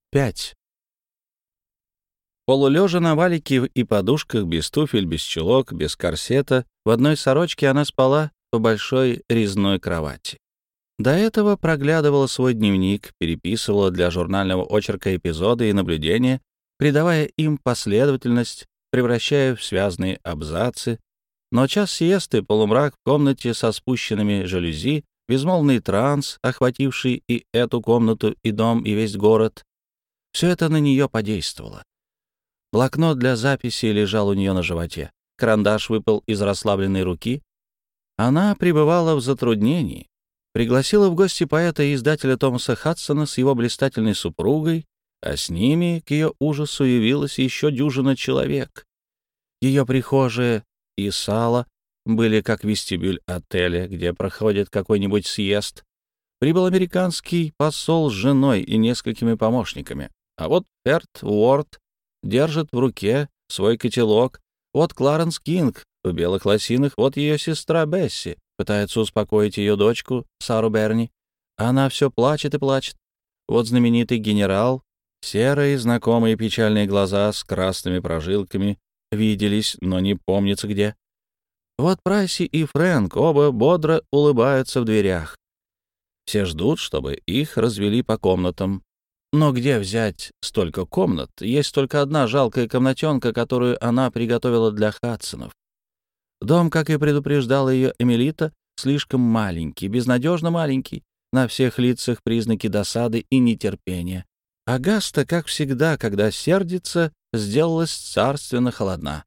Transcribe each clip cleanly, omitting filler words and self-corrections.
5. Полулежа на валике и подушках, без туфель, без чулок, без корсета, в одной сорочке она спала по большой резной кровати. До этого проглядывала свой дневник, переписывала для журнального очерка эпизоды и наблюдения, придавая им последовательность, превращая в связные абзацы. Но час сиесты, полумрак в комнате со спущенными жалюзи, безмолвный транс, охвативший и эту комнату, и дом, и весь город — все это на нее подействовало. Блокнот для записи лежал у нее на животе. Карандаш выпал из расслабленной руки. Она пребывала в затруднении. Пригласила в гости поэта и издателя Томаса Хадсона с его блистательной супругой, а с ними, к ее ужасу, явилась еще дюжина человек. Ее прихожая и сала были как вестибюль отеля, где проходит какой-нибудь съезд. Прибыл американский посол с женой и несколькими помощниками. А вот Ферд Уорд держит в руке свой котелок. Вот Кларенс Кинг в белых лосинах, вот ее сестра Бесси пытается успокоить ее дочку Сару Берни. Она все плачет и плачет. Вот знаменитый генерал, серые знакомые печальные глаза с красными прожилками виделись, но не помнится где. Вот Прайси и Фрэнк оба бодро улыбаются в дверях. Все ждут, чтобы их развели по комнатам. Но где взять столько комнат? Есть только одна жалкая комнатенка, которую она приготовила для Хадсонов. Дом, как и предупреждала ее Эмилита, слишком маленький, безнадежно маленький, на всех лицах признаки досады и нетерпения. Агаста, как всегда, когда сердится, сделалась царственно холодна.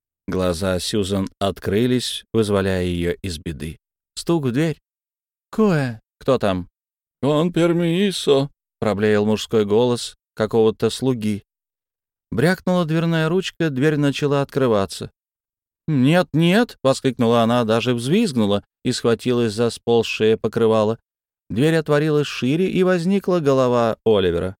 Глаза Сьюзан открылись, вызволяя ее из беды. Стук в дверь. «Кое? Кто там?» «Кон пермисо», — проблеял мужской голос какого-то слуги. Брякнула дверная ручка, дверь начала открываться. «Нет, нет!» — воскликнула она, даже взвизгнула и схватилась за сползшее покрывало. Дверь отворилась шире, и возникла голова Оливера.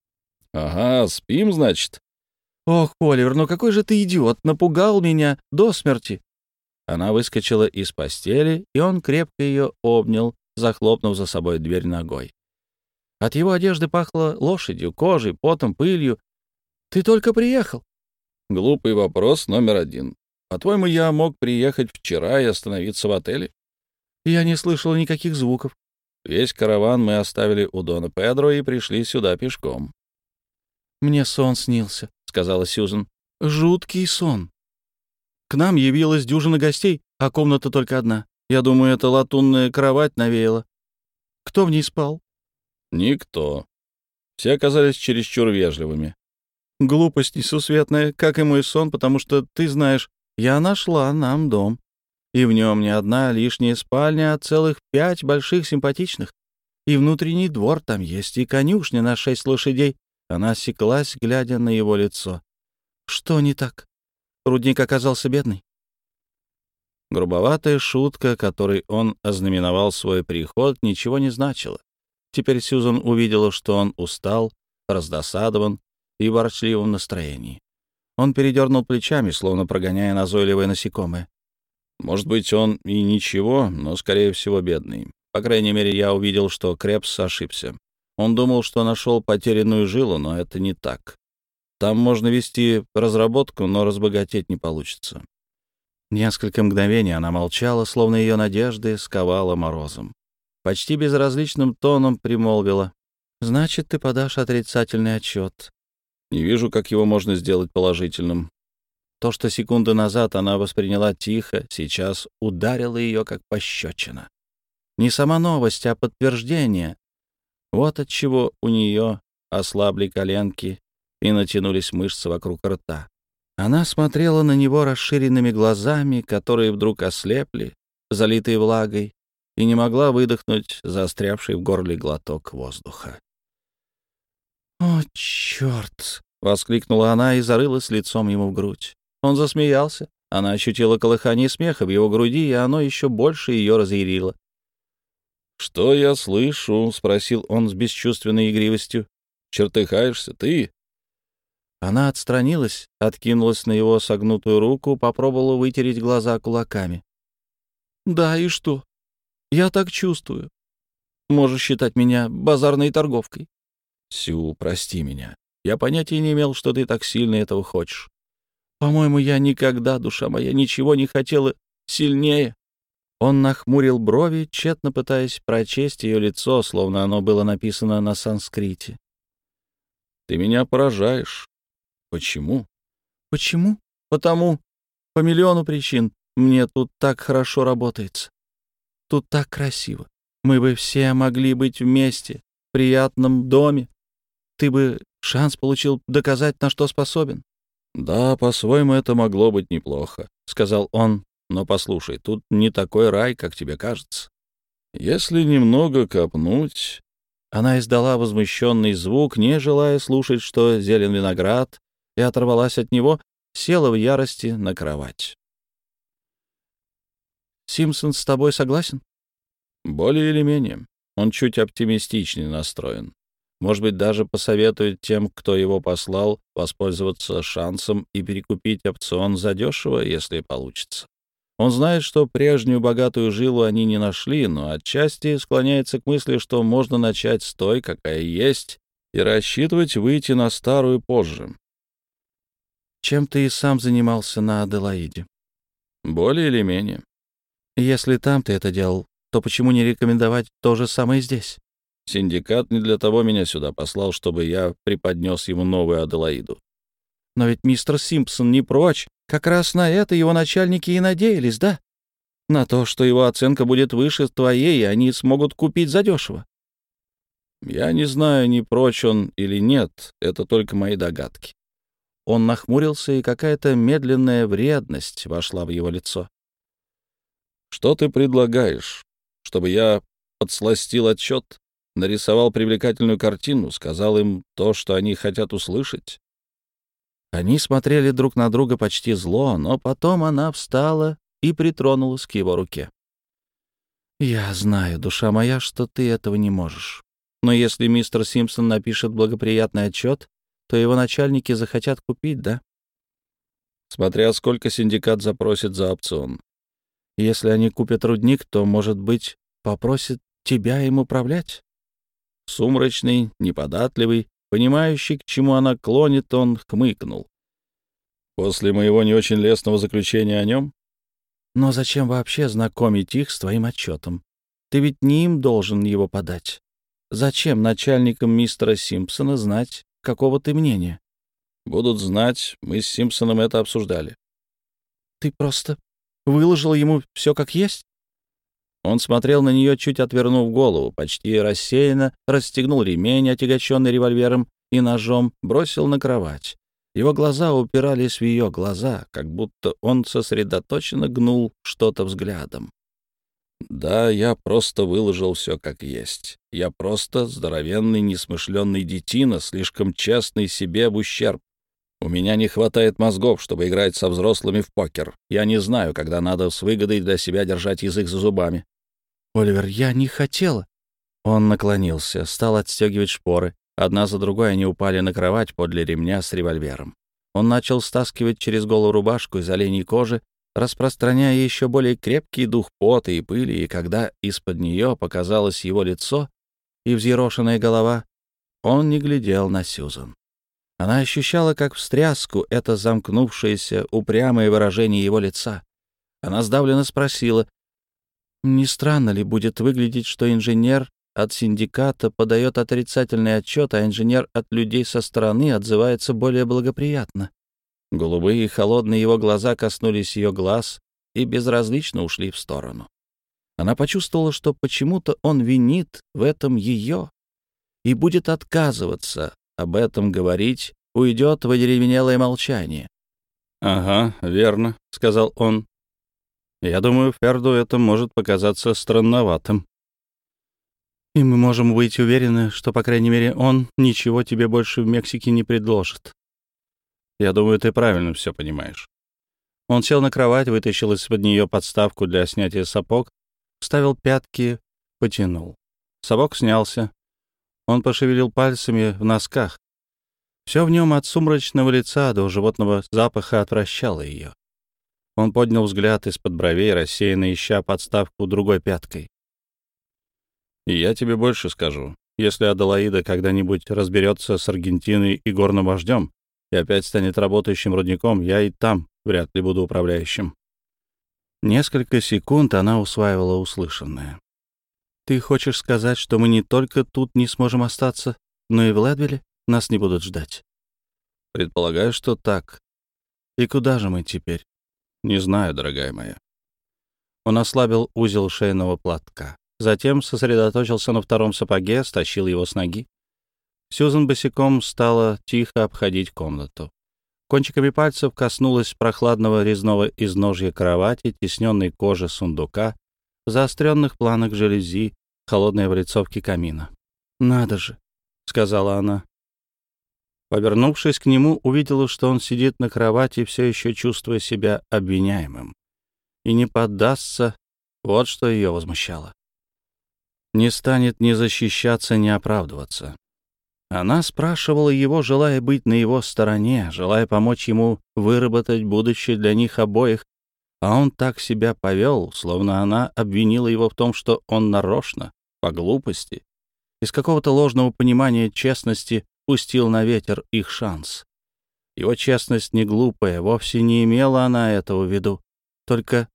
«Ага, спим, значит?» «Ох, Оливер, ну какой же ты идиот! Напугал меня до смерти!» Она выскочила из постели, и он крепко ее обнял, захлопнув за собой дверь ногой. От его одежды пахло лошадью, кожей, потом, пылью. «Ты только приехал?» «Глупый вопрос номер один. По-твоему, я мог приехать вчера и остановиться в отеле?» Я не слышала никаких звуков. Весь караван мы оставили у Дона Педро и пришли сюда пешком. «Мне сон снился», — сказала Сьюзен. «Жуткий сон. К нам явилась дюжина гостей, а комната только одна. Я думаю, это латунная кровать навеяла. Кто в ней спал?» «Никто. Все оказались чересчур вежливыми». «Глупость несусветная, как и мой сон, потому что, ты знаешь, я нашла нам дом. И в нем не одна лишняя спальня, а целых 5 больших симпатичных. И внутренний двор там есть, и конюшня на 6 лошадей». Она осеклась, глядя на его лицо. «Что не так? Рудник оказался бедный?» Грубоватая шутка, которой он ознаменовал свой приход, ничего не значила. Теперь Сьюзан увидела, что он устал, раздосадован и в ворчливом настроении. Он передернул плечами, словно прогоняя назойливое насекомое. «Может быть, он и ничего, но, скорее всего, бедный. По крайней мере, я увидел, что Крепс ошибся. Он думал, что нашел потерянную жилу, но это не так. Там можно вести разработку, но разбогатеть не получится». Несколько мгновений она молчала, словно ее надежды сковала морозом. Почти безразличным тоном примолвила: «Значит, ты подашь отрицательный отчет». «Не вижу, как его можно сделать положительным». То, что секунду назад она восприняла тихо, сейчас ударило ее, как пощечина. Не сама новость, а подтверждение. Вот отчего у нее ослабли коленки и натянулись мышцы вокруг рта. Она смотрела на него расширенными глазами, которые вдруг ослепли, залитые влагой, и не могла выдохнуть застрявший в горле глоток воздуха. «О, черт!» — воскликнула она и зарылась лицом ему в грудь. Он засмеялся. Она ощутила колыхание смеха в его груди, и оно еще больше ее разъярило. «Что я слышу?» — спросил он с бесчувственной игривостью. «Чертыхаешься ты?» Она отстранилась, откинулась на его согнутую руку, попробовала вытереть глаза кулаками. «Да, и что? Я так чувствую. Можешь считать меня базарной торговкой. Сю, прости меня. Я понятия не имел, что ты так сильно этого хочешь. По-моему, я никогда, душа моя, ничего не хотела сильнее. Он нахмурил брови, тщетно пытаясь прочесть ее лицо, словно оно было написано на санскрите. Ты меня поражаешь. Почему? Почему? Потому. По миллиону причин. Мне тут так хорошо работается. Тут так красиво. Мы бы все могли быть вместе, в приятном доме. Ты бы шанс получил доказать, на что способен. Да, по-своему это могло быть неплохо, сказал он. Но послушай, тут не такой рай, как тебе кажется. Если немного копнуть... Она издала возмущенный звук, не желая слушать, что зелен виноград, и оторвалась от него, села в ярости на кровать. «Симпсон с тобой согласен?» Более или менее. Он чуть оптимистичнее настроен. Может быть, даже посоветует тем, кто его послал, воспользоваться шансом и перекупить опцион задешево, если получится. Он знает, что прежнюю богатую жилу они не нашли, но отчасти склоняется к мысли, что можно начать с той, какая есть, и рассчитывать выйти на старую позже. «Чем ты и сам занимался на Аделаиде?» Более или менее. «Если там ты это делал, то почему не рекомендовать то же самое здесь?» Синдикат не для того меня сюда послал, чтобы я преподнес ему новую Аделаиду. «Но ведь мистер Симпсон не прочь. Как раз на это его начальники и надеялись, да? На то, что его оценка будет выше твоей, и они смогут купить задешево». Я не знаю, не прочь он или нет, это только мои догадки. Он нахмурился, и какая-то медленная вредность вошла в его лицо. Что ты предлагаешь? Чтобы я подсластил отчет, нарисовал привлекательную картину, сказал им то, что они хотят услышать? Они смотрели друг на друга почти зло, но потом она встала и притронулась к его руке. «Я знаю, душа моя, что ты этого не можешь. Но если мистер Симпсон напишет благоприятный отчет, то его начальники захотят купить, да?» Смотря сколько синдикат запросит за опцион. «Если они купят рудник, то, может быть, попросят тебя им управлять?» Сумрачный, неподатливый, понимающий, к чему она клонит, он хмыкнул. После моего не очень лестного заключения о нем? «Но зачем вообще знакомить их с твоим отчетом? Ты ведь не им должен его подать. Зачем начальникам мистера Симпсона знать, какого ты мнения?» Будут знать, мы с Симпсоном это обсуждали. «Ты просто выложил ему все как есть?» Он смотрел на нее, чуть отвернув голову, почти рассеянно, расстегнул ремень, отягощенный револьвером и ножом, бросил на кровать. Его глаза упирались в ее глаза, как будто он сосредоточенно гнул что-то взглядом. Да, я просто выложил все как есть. Я просто здоровенный, несмышленный детина, слишком честный себе в ущерб. У меня не хватает мозгов, чтобы играть со взрослыми в покер. Я не знаю, когда надо с выгодой для себя держать язык за зубами. «Оливер, я не хотела». Он наклонился, стал отстегивать шпоры. Одна за другой они упали на кровать подле ремня с револьвером. Он начал стаскивать через голую рубашку из оленей кожи, распространяя еще более крепкий дух пота и пыли, и когда из-под нее показалось его лицо и взъерошенная голова, он не глядел на Сьюзан. Она ощущала, как встряску, это замкнувшееся, упрямое выражение его лица. Она сдавленно спросила: «Не странно ли будет выглядеть, что инженер от синдиката подает отрицательный отчет, а инженер от людей со стороны отзывается более благоприятно?» Голубые и холодные его глаза коснулись ее глаз и безразлично ушли в сторону. Она почувствовала, что почему-то он винит в этом ее и будет отказываться об этом говорить, уйдет в одеревенелое молчание. «Ага, верно», — сказал он. «Я думаю, Ферду это может показаться странноватым». «И мы можем быть уверены, что, по крайней мере, он ничего тебе больше в Мексике не предложит». «Я думаю, ты правильно все понимаешь». Он сел на кровать, вытащил из-под нее подставку для снятия сапог, вставил пятки, потянул. Сапог снялся. Он пошевелил пальцами в носках. Все в нем от сумрачного лица до животного запаха отвращало ее. Он поднял взгляд из-под бровей, рассеянно ища подставку другой пяткой. «И я тебе больше скажу. Если Аделаида когда-нибудь разберется с Аргентиной и горным вождем и опять станет работающим рудником, я и там вряд ли буду управляющим». Несколько секунд она усваивала услышанное. «Ты хочешь сказать, что мы не только тут не сможем остаться, но и в Ледвилле нас не будут ждать?» «Предполагаю, что так». «И куда же мы теперь?» «Не знаю, дорогая моя». Он ослабил узел шейного платка. Затем сосредоточился на втором сапоге, стащил его с ноги. Сьюзан босиком стала тихо обходить комнату. Кончиками пальцев коснулась прохладного резного изножья кровати, тисненной кожи сундука, заостренных планок жалюзи, холодной облицовки камина. «Надо же», — сказала она. Повернувшись к нему, увидела, что он сидит на кровати, все еще чувствуя себя обвиняемым. И не поддастся, вот что ее возмущало. Не станет ни защищаться, ни оправдываться. Она спрашивала его, желая быть на его стороне, желая помочь ему выработать будущее для них обоих, а он так себя повел, словно она обвинила его в том, что он нарочно, по глупости, из какого-то ложного понимания честности пустил на ветер их шанс. Его честность не глупая, вовсе не имела она этого в виду. Только...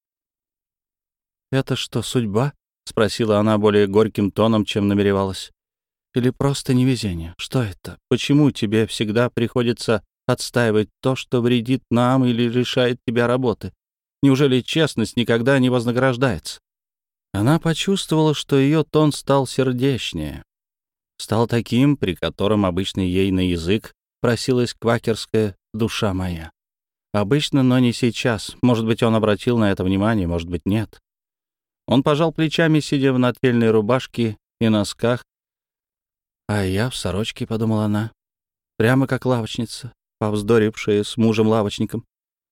«Это что, судьба?» — спросила она более горьким тоном, чем намеревалась. «Или просто невезение? Что это? Почему тебе всегда приходится отстаивать то, что вредит нам или лишает тебя работы? Неужели честность никогда не вознаграждается?» Она почувствовала, что ее тон стал сердечнее. Стал таким, при котором обычно ей на язык просилась квакерская «душа моя». Обычно, но не сейчас. Может быть, он обратил на это внимание, может быть, нет. Он пожал плечами, сидя в нательной рубашке и носках. «А я в сорочке», — подумала она, прямо как лавочница, повздорившая с мужем-лавочником.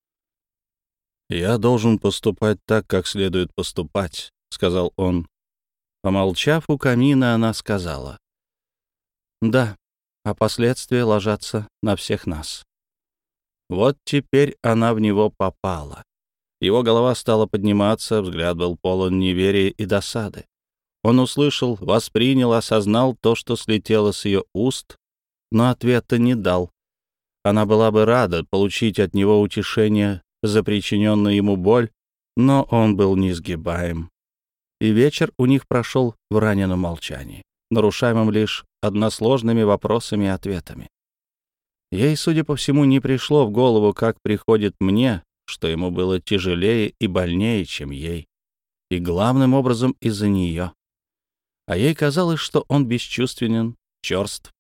«Я должен поступать так, как следует поступать», — сказал он. Помолчав у камина, она сказала: «Да, а последствия ложатся на всех нас». Вот теперь она в него попала. Его голова стала подниматься, взгляд был полон неверия и досады. Он услышал, воспринял, осознал то, что слетело с ее уст, но ответа не дал. Она была бы рада получить от него утешение за причиненную ему боль, но он был несгибаем. И вечер у них прошел в раненом молчании, нарушаемым лишь односложными вопросами и ответами. Ей, судя по всему, не пришло в голову, как приходит мне, что ему было тяжелее и больнее, чем ей, и главным образом из-за нее. А ей казалось, что он бесчувственен, черств,